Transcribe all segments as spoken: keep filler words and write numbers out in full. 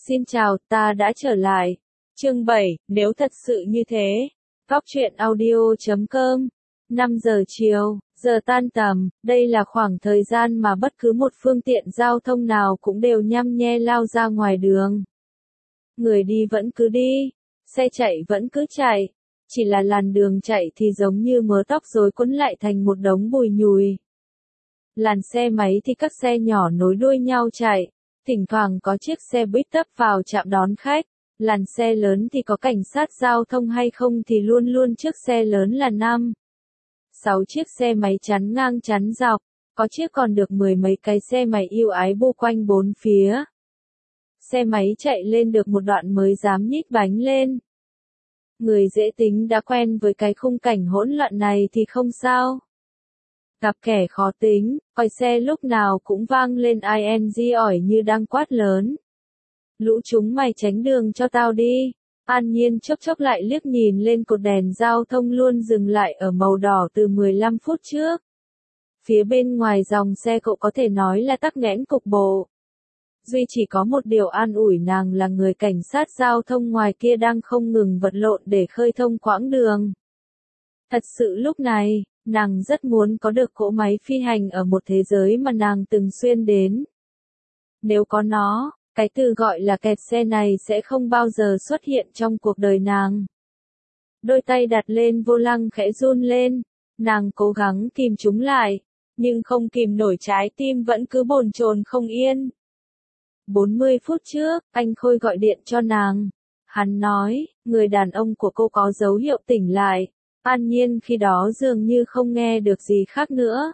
Xin chào, ta đã trở lại. Chương bảy, nếu thật sự như thế. Góc truyện audio chấm com. năm giờ chiều, giờ tan tầm, đây là khoảng thời gian mà bất cứ một phương tiện giao thông nào cũng đều nhăm nhe lao ra ngoài đường. Người đi vẫn cứ đi, xe chạy vẫn cứ chạy, chỉ là làn đường chạy thì giống như mớ tóc rối quấn lại thành một đống bùi nhùi. Làn xe máy thì các xe nhỏ nối đuôi nhau chạy. Thỉnh thoảng có chiếc xe buýt tấp vào trạm đón khách, làn xe lớn thì có cảnh sát giao thông hay không thì luôn luôn trước xe lớn là năm, sáu chiếc xe máy chắn ngang chắn dọc, có chiếc còn được mười mấy cái xe máy yêu ái bu quanh bốn phía. Xe máy chạy lên được một đoạn mới dám nhích bánh lên. Người dễ tính đã quen với cái khung cảnh hỗn loạn này thì không sao. Gặp kẻ khó tính, còi xe lúc nào cũng vang lên ing ỏi như đang quát lớn. Lũ chúng mày tránh đường cho tao đi. An Nhiên chốc chốc lại liếc nhìn lên cột đèn giao thông luôn dừng lại ở màu đỏ từ mười lăm phút trước. Phía bên ngoài dòng xe cộ có thể nói là tắc nghẽn cục bộ. Duy chỉ có một điều an ủi nàng là người cảnh sát giao thông ngoài kia đang không ngừng vật lộn để khơi thông quãng đường. Thật sự lúc này, nàng rất muốn có được cỗ máy phi hành ở một thế giới mà nàng từng xuyên đến. Nếu có nó, cái từ gọi là kẹt xe này sẽ không bao giờ xuất hiện trong cuộc đời nàng. Đôi tay đặt lên vô lăng khẽ run lên, nàng cố gắng kìm chúng lại, nhưng không kìm nổi trái tim vẫn cứ bồn chồn không yên. bốn mươi phút trước, anh Khôi gọi điện cho nàng. Hắn nói, người đàn ông của cô có dấu hiệu tỉnh lại. An Nhiên khi đó dường như không nghe được gì khác nữa.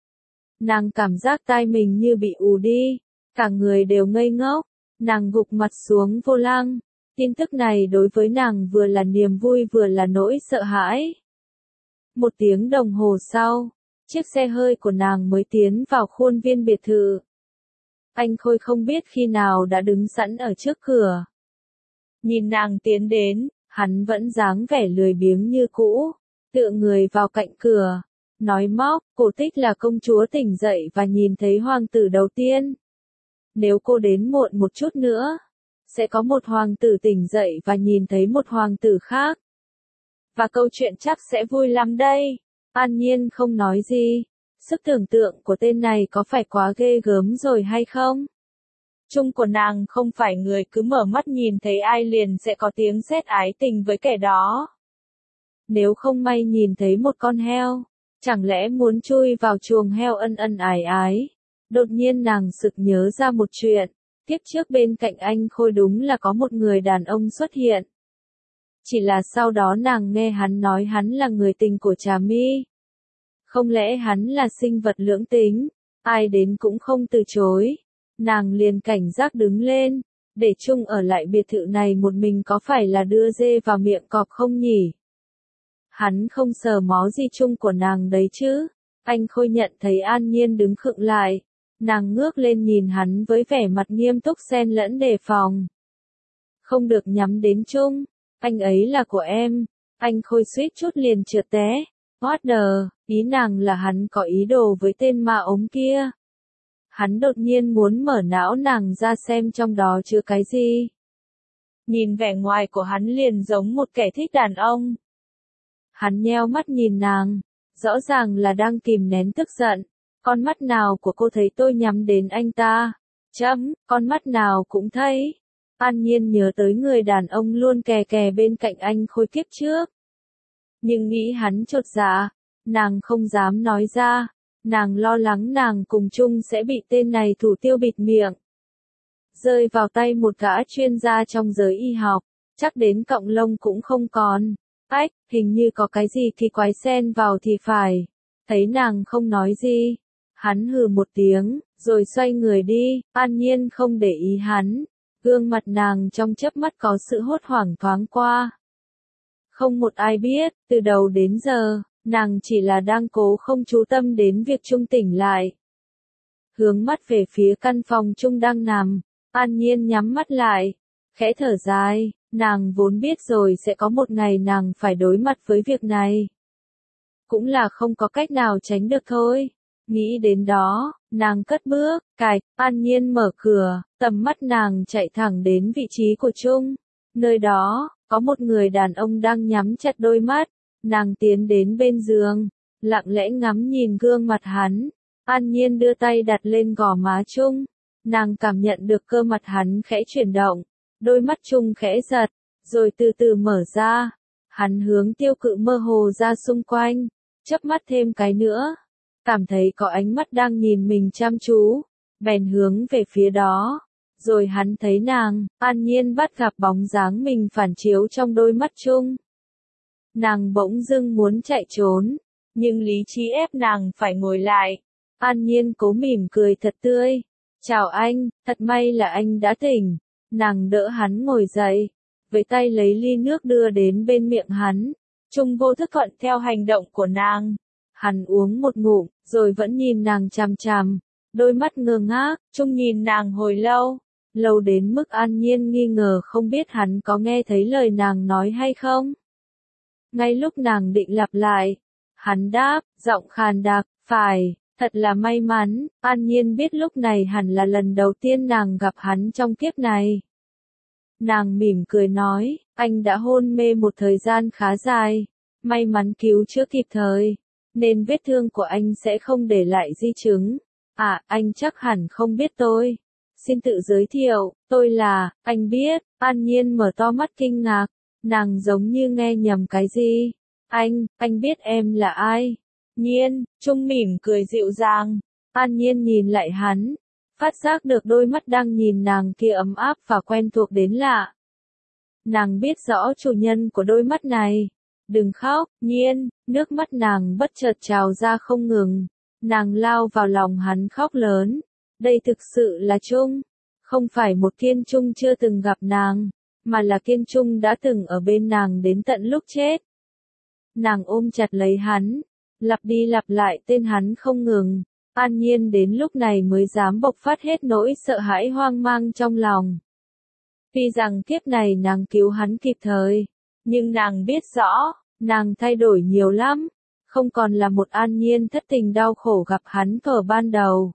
Nàng cảm giác tai mình như bị ù đi, cả người đều ngây ngốc, nàng gục mặt xuống vô lăng. Tin tức này đối với nàng vừa là niềm vui vừa là nỗi sợ hãi. Một tiếng đồng hồ sau, chiếc xe hơi của nàng mới tiến vào khuôn viên biệt thự. Anh Khôi không biết khi nào đã đứng sẵn ở trước cửa. Nhìn nàng tiến đến, hắn vẫn dáng vẻ lười biếng như cũ, tựa người vào cạnh cửa, nói móc, cổ Tích là công chúa tỉnh dậy và nhìn thấy hoàng tử đầu tiên. Nếu cô đến muộn một chút nữa, sẽ có một hoàng tử tỉnh dậy và nhìn thấy một hoàng tử khác. Và câu chuyện chắc sẽ vui lắm đây. An Nhiên không nói gì, sức tưởng tượng của tên này có phải quá ghê gớm rồi hay không? Chung của nàng không phải người cứ mở mắt nhìn thấy ai liền sẽ có tiếng sét ái tình với kẻ đó. Nếu không may nhìn thấy một con heo, chẳng lẽ muốn chui vào chuồng heo ân ân ái ái. Đột nhiên nàng sực nhớ ra một chuyện, tiếp trước bên cạnh anh Khôi đúng là có một người đàn ông xuất hiện. Chỉ là sau đó nàng nghe hắn nói hắn là người tình của Trà My. Không lẽ hắn là sinh vật lưỡng tính, ai đến cũng không từ chối. Nàng liền cảnh giác đứng lên, để chung ở lại biệt thự này một mình có phải là đưa dê vào miệng cọp không nhỉ? Hắn không sờ mó gì chung của nàng đấy chứ? Anh Khôi nhận thấy An Nhiên đứng khựng lại, nàng ngước lên nhìn hắn với vẻ mặt nghiêm túc xen lẫn đề phòng. Không được nhắm đến chung, anh ấy là của em. Anh Khôi suýt chút liền trượt té. What the, ý nàng là hắn có ý đồ với tên ma ống kia. Hắn đột nhiên muốn mở não nàng ra xem trong đó chứa cái gì. Nhìn vẻ ngoài của hắn liền giống một kẻ thích đàn ông. Hắn nheo mắt nhìn nàng, rõ ràng là đang kìm nén tức giận. Con mắt nào của cô thấy tôi nhắm đến anh ta? Chấm, con mắt nào cũng thấy. An Nhiên nhớ tới người đàn ông luôn kè kè bên cạnh anh Khôi kiếp trước. Nhưng nghĩ hắn chột dạ, nàng không dám nói ra. Nàng lo lắng nàng cùng chung sẽ bị tên này thủ tiêu bịt miệng. Rơi vào tay một gã chuyên gia trong giới y học, chắc đến cọng lông cũng không còn. Ách, hình như có cái gì kỳ quái xen vào thì phải. Thấy nàng không nói gì, hắn hừ một tiếng, rồi xoay người đi. An Nhiên không để ý hắn, gương mặt nàng trong chớp mắt có sự hốt hoảng thoáng qua. Không một ai biết, từ đầu đến giờ, nàng chỉ là đang cố không chú tâm đến việc Trung tỉnh lại. Hướng mắt về phía căn phòng Trung đang nằm, An Nhiên nhắm mắt lại, khẽ thở dài, nàng vốn biết rồi sẽ có một ngày nàng phải đối mặt với việc này. Cũng là không có cách nào tránh được thôi. Nghĩ đến đó, Nàng cất bước, cài, An Nhiên mở cửa, tầm mắt nàng chạy thẳng đến vị trí của Trung. Nơi đó, có một người đàn ông đang nhắm chặt đôi mắt. Nàng tiến đến bên giường, lặng lẽ ngắm nhìn gương mặt hắn. An Nhiên đưa tay đặt lên gò má Trung. Nàng cảm nhận được cơ mặt hắn khẽ chuyển động. Đôi mắt Trung khẽ giật, rồi từ từ mở ra. Hắn hướng tiêu cự mơ hồ ra xung quanh, chớp mắt thêm cái nữa. Cảm thấy có ánh mắt đang nhìn mình chăm chú, bèn hướng về phía đó. Rồi hắn thấy nàng, An Nhiên bắt gặp bóng dáng mình phản chiếu trong đôi mắt Trung. Nàng bỗng dưng muốn chạy trốn, nhưng lý trí ép nàng phải ngồi lại. An Nhiên cố mỉm cười thật tươi. Chào anh, thật may là anh đã tỉnh. Nàng đỡ hắn ngồi dậy, với tay lấy ly nước đưa đến bên miệng hắn. Trung vô thức thuận theo hành động của nàng. Hắn uống một ngụm, rồi vẫn nhìn nàng chằm chằm, đôi mắt ngơ ngác. Trung nhìn nàng hồi lâu, lâu đến mức An Nhiên nghi ngờ không biết hắn có nghe thấy lời nàng nói hay không. Ngay lúc nàng định lặp lại, hắn đáp, giọng khàn đặc, phải, thật là may mắn. An Nhiên biết lúc này hẳn là lần đầu tiên nàng gặp hắn trong kiếp này. Nàng mỉm cười nói, anh đã hôn mê một thời gian khá dài, may mắn cứu chữa kịp thời, nên vết thương của anh sẽ không để lại di chứng. À, anh chắc hẳn không biết tôi. Xin tự giới thiệu, tôi là, anh biết. An Nhiên mở to mắt kinh ngạc, nàng giống như nghe nhầm cái gì. Anh, anh biết em là ai? Nhiên, Trung mỉm cười dịu dàng. An Nhiên nhìn lại hắn, phát giác được đôi mắt đang nhìn nàng kia ấm áp và quen thuộc đến lạ. Nàng biết rõ chủ nhân của đôi mắt này. Đừng khóc, Nhiên, nước mắt nàng bất chợt trào ra không ngừng. Nàng lao vào lòng hắn khóc lớn. Đây thực sự là Trung. Không phải một Kiên Trung chưa từng gặp nàng, mà là Kiên Trung đã từng ở bên nàng đến tận lúc chết. Nàng ôm chặt lấy hắn, lặp đi lặp lại tên hắn không ngừng. An Nhiên đến lúc này mới dám bộc phát hết nỗi sợ hãi hoang mang trong lòng. Tuy rằng kiếp này nàng cứu hắn kịp thời, nhưng nàng biết rõ, nàng thay đổi nhiều lắm, không còn là một An Nhiên thất tình đau khổ gặp hắn ở ban đầu.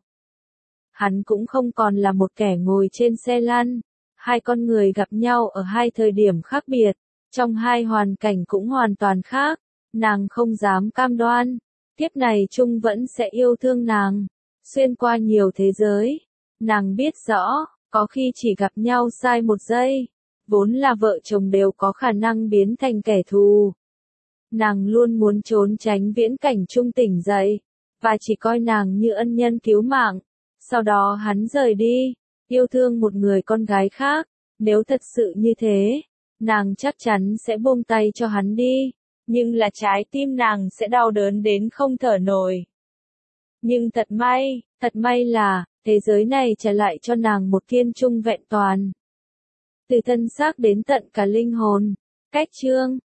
Hắn cũng không còn là một kẻ ngồi trên xe lăn. Hai con người gặp nhau ở hai thời điểm khác biệt, trong hai hoàn cảnh cũng hoàn toàn khác. Nàng không dám cam đoan, kiếp này Trung vẫn sẽ yêu thương nàng, xuyên qua nhiều thế giới. Nàng biết rõ, có khi chỉ gặp nhau sai một giây, vốn là vợ chồng đều có khả năng biến thành kẻ thù. Nàng luôn muốn trốn tránh viễn cảnh Trung tỉnh dậy, và chỉ coi nàng như ân nhân cứu mạng. Sau đó hắn rời đi, yêu thương một người con gái khác. Nếu thật sự như thế, nàng chắc chắn sẽ buông tay cho hắn đi. Nhưng là trái tim nàng sẽ đau đớn đến không thở nổi. Nhưng thật may, thật may là, thế giới này trả lại cho nàng một Kiên Trung vẹn toàn. Từ thân xác đến tận cả linh hồn. Cách chương